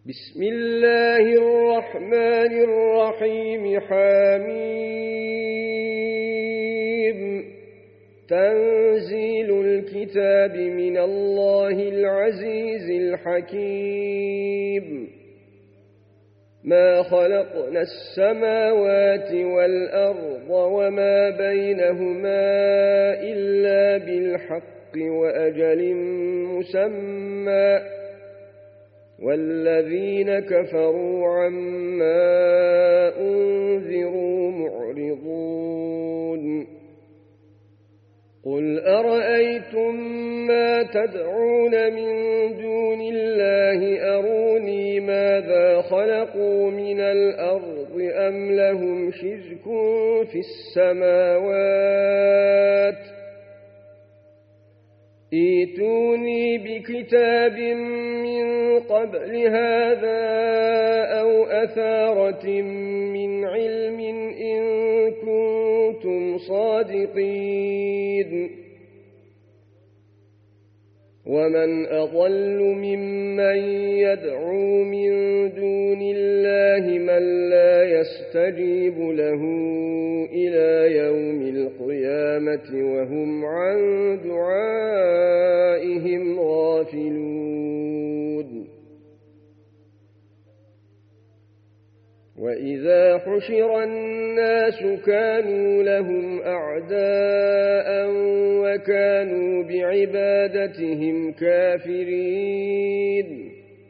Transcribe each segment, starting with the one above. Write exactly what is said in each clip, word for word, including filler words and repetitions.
بسم الله الرحمن الرحيم. حميم. تنزيل الكتاب من الله العزيز الحكيم. ما خلقنا السماوات والأرض وما بينهما إلا بالحق وأجل مسمى، والذين كفروا عما أنذروا معرضون. قل أرأيتم ما تدعون من دون الله أروني ماذا خلقوا من الأرض أم لهم شرك في السماوات؟ ائتوني بكتاب من قبل هذا أو أثارة من علم إن كنتم صادقين. ومن أضل ممن يدعو من دون الله من لا يستجيب له إلى يوم القيامة وهم عن دعائهم غافلون. وإذا حشر الناس كانوا لهم أعداء وكانوا بعبادتهم كافرين.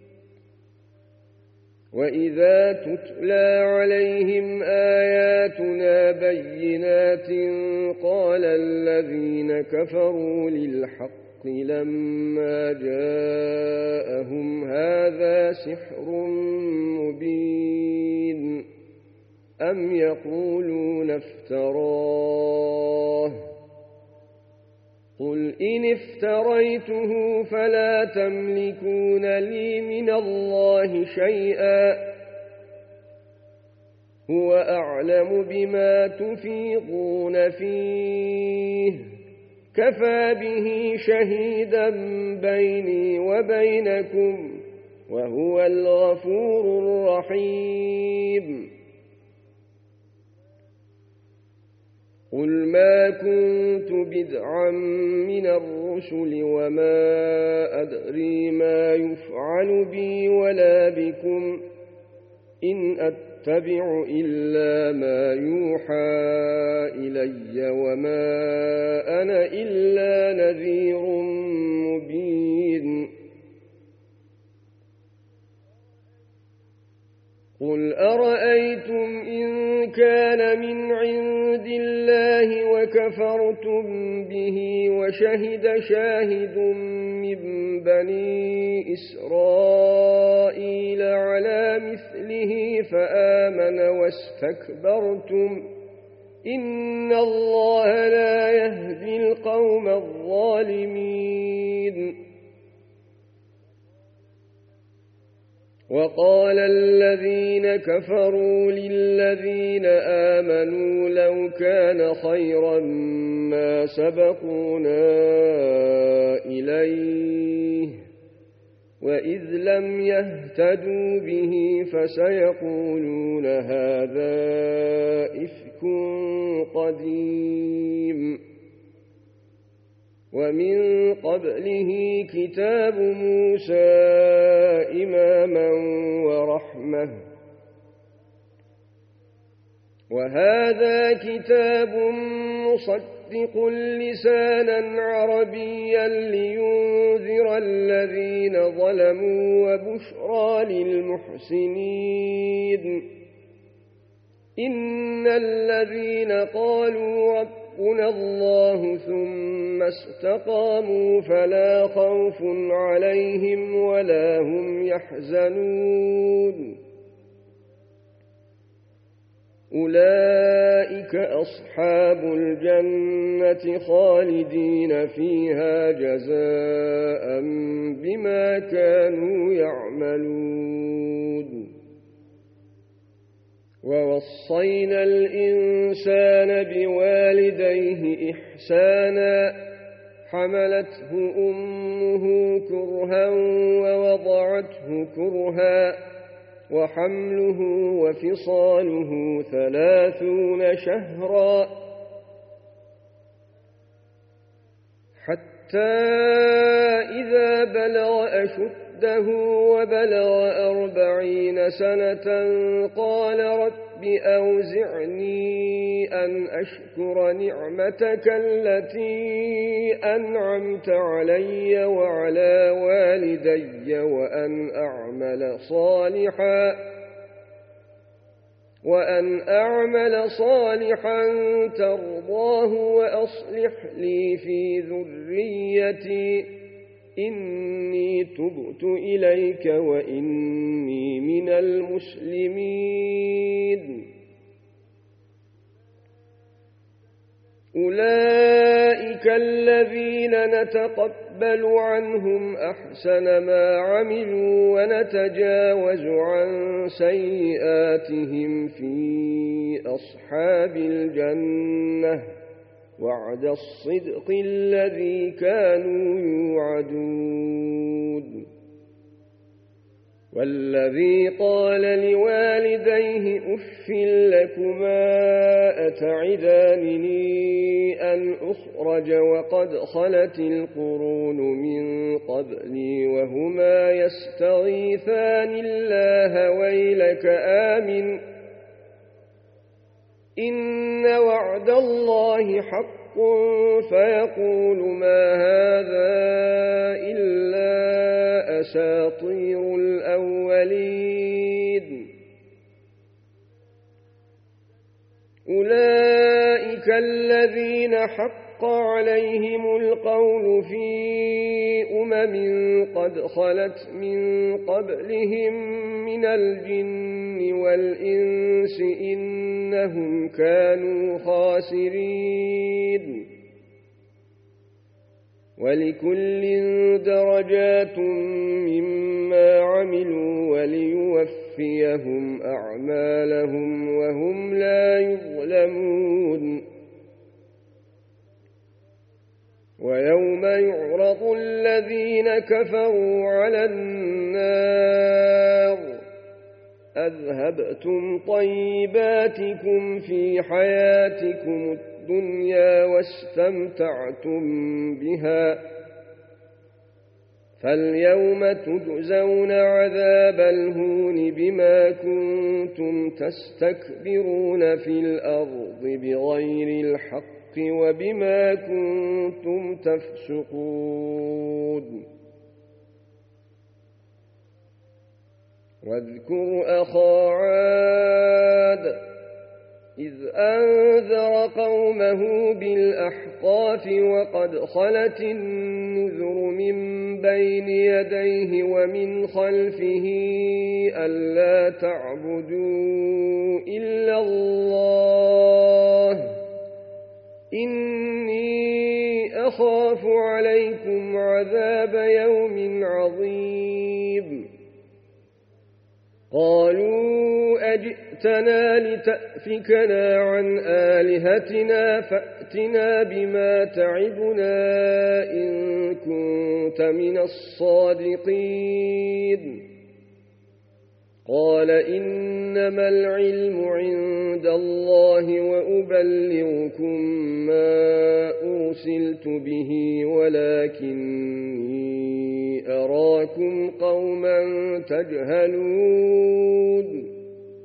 وإذا تتلى عليهم آياتنا بينات قال الذين كفروا للحق لما جاءهم هذا سحر مبين أم يقولون افتراه؟ قل إن افتريته فلا تملكون لي من الله شيئا، هو أعلم بما تفيضون فيه، كفى به شهيدا بيني وبينكم وهو الغفور الرحيم. قل ما كنت بدعا من الرسل وما أدري ما يفعل بي ولا بكم، إن أتبع إلا ما يوحى إلي وما أنا إلا نذير مبين. قل أرأيتم إن كان من عند الله وكفرتم به وشهد شاهد من بني إسرائيل على مثله فآمن واستكبرتم، إن الله لا يهدي القوم الظالمين. وقال الذين كفروا للذين آمنوا لو كان خيرا ما سبقونا إليه، وإذ لم يهتدوا به فسيقولون هذا إفك قديم. ومن قبله كتاب موسى إماما ورحمة، وهذا كتاب مصدق لسانا عربيا لينذر الذين ظلموا وبشرى للمحسنين. إن الذين قالوا ربنا الله ثم استقاموا فلا خوف عليهم ولا هم يحزنون، أولئك أصحاب الجنة خالدين فيها جزاء بما كانوا يعملون. ووصينا الإنسان بوالديه إحسانا حملته أمه كرها ووضعته كرها وحمله وفصاله ثلاثون شهرا حتى إذا بلغ أشده وبلغ أربعين سنة قال رب أوزعني أن أشكر نعمتك التي أنعمت علي وعلى والدي وأن أعمل صالحا وأن أعمل صالحا ترضاه وأصلح لي في ذريتي إني تبت إليك وإني من المسلمين أولئك الذين نتقبل عنهم أحسن ما عملوا ونتجاوز عن سيئاتهم في أصحاب الجنة وعد الصدق الذي كانوا يوعدون والذي قال لوالديه أف لكما أتعدانني أن أخرج وقد خلت القرون من قبلي وهما يستغيثان الله ويلك آمن إن وعد الله حق فيقول ما هذا إلا أساطير الأولين أولئك الذين حق عليهم القول في أمم قد خلت من قبلهم من الجن والإنس إنهم كانوا خاسرين ولكل درجات مما عملوا وليوفيهم أعمالهم وهم لا يظلمون ويوم يعرض الذين كفروا على النار أذهبتم طيباتكم في حياتكم الدنيا واستمتعتم بها فاليوم تجزون عذاب الهون بما كنتم تستكبرون في الأرض بغير الحق وبما كنتم تفسقون واذكر أخا عاد إذ أنذر قومه بالأحقاف وقد خلت النذر من بين يديه ومن خلفه ألا تعبدوا إلا الله إني أخاف عليكم عذاب يوم عظيم قالوا أجئتنا لتأفكنا عن آلهتنا فأتنا بما تعدنا إن كنت من الصادقين قال إنما العلم عند الله وأبلغكم ما أرسلت به ولكني أراكم قوما تجهلون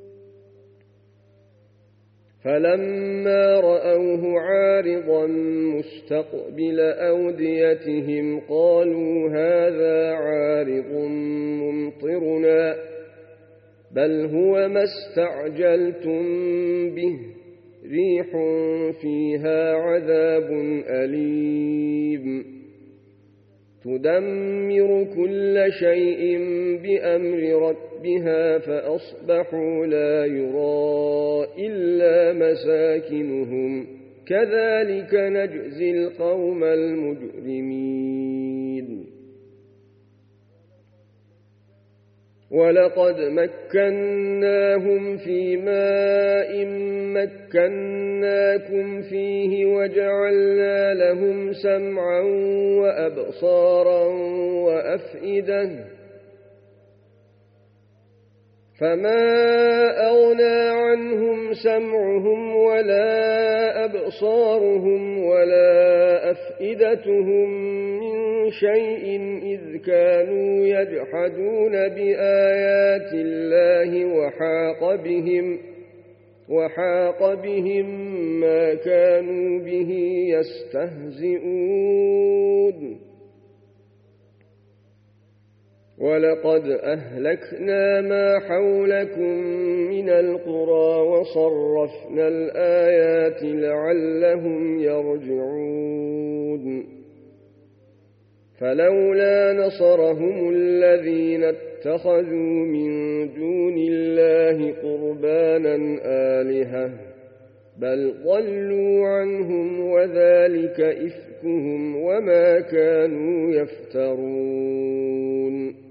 فلما رأوه عارضا مستقبل أوديتهم قالوا هذا عارض ممطرنا بل هو ما استعجلتم به ريح فيها عذاب أليم تدمر كل شيء بأمر ربها فأصبحوا لا يرى إلا مساكنهم كذلك نجزي القوم المجرمين ولقد مكناهم في ماء مكناكم فيه وجعلنا لهم سمعا وأبصارا وأفئدة فما أغنى عنهم سمعهم ولا أبصارهم ولا أفئدتهم من شيء إذ كانوا يجحدون بآيات الله وحاق بهم وحاق بهم ما كانوا به يستهزئون ولقد أهلكنا ما حولكم من القرى وصرفنا الآيات لعلهم يرجعون فلولا نصرهم الذين اتخذوا من دون الله قربانا آلهة بل ضلوا عنهم وذلك إفكهم وما كانوا يفترون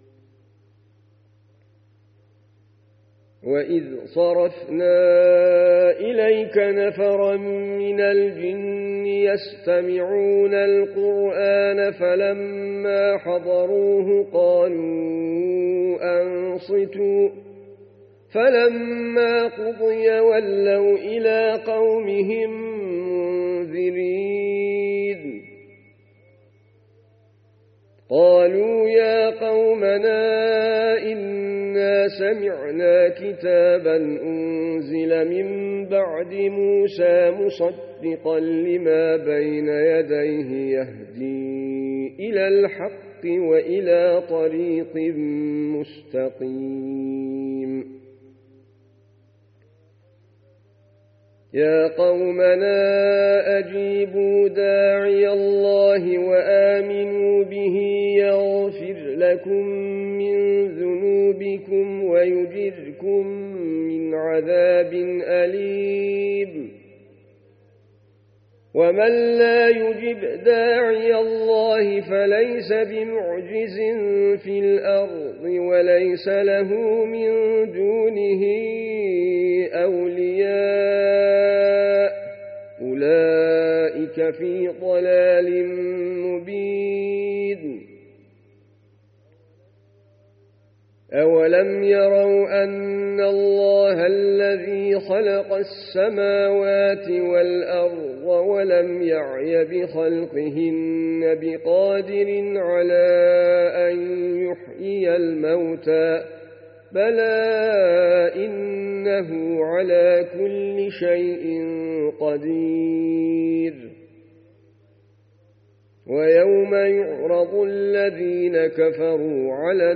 وإذ صرفنا إليك نفرا من الجن يستمعون القرآن فلما حضروه قالوا أنصتوا فلما قضي ولوا إلى قومهم منذرين قالوا يا قومنا إنا سمعنا كتابا أنزل من بعد موسى مصدقا لما بين يديه يهدي إلى الحق وإلى طريق مستقيم يا قومنا أجيبوا داعي الله وآمنوا به يغفر لكم من ذنوبكم ويجركم من عذاب أليم ومن لا يجب داعي الله فليس بمعجز في الأرض وليس له من دونه أولياء أولئك في ضلال مبين أولم يروا أن الله الذي خلق السماوات والأرض ولم يعي بخلقهن بقادر على أن يحيي الموتى بلى إنه على كل شيء قدير ويوم يعرض الذين كفروا على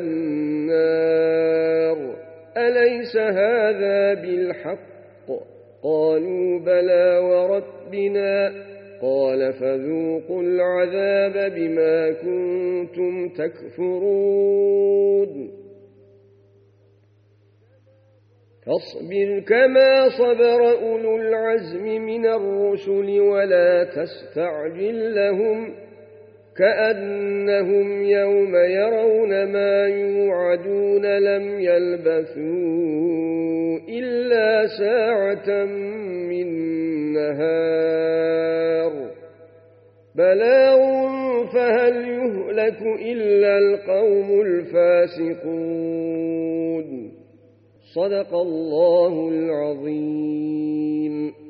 النار أليس هذا بالحق قالوا بلى وربنا قال فذوقوا العذاب بما كنتم تكفرون فاصبر كما صبر أولو العزم من الرسل ولا تستعجل لهم كأنهم يوم يرون ما يوعدون لم يلبثوا إلا ساعة من نهار بلاغ فهل يهلك إلا القوم الفاسقون صدق الله العظيم.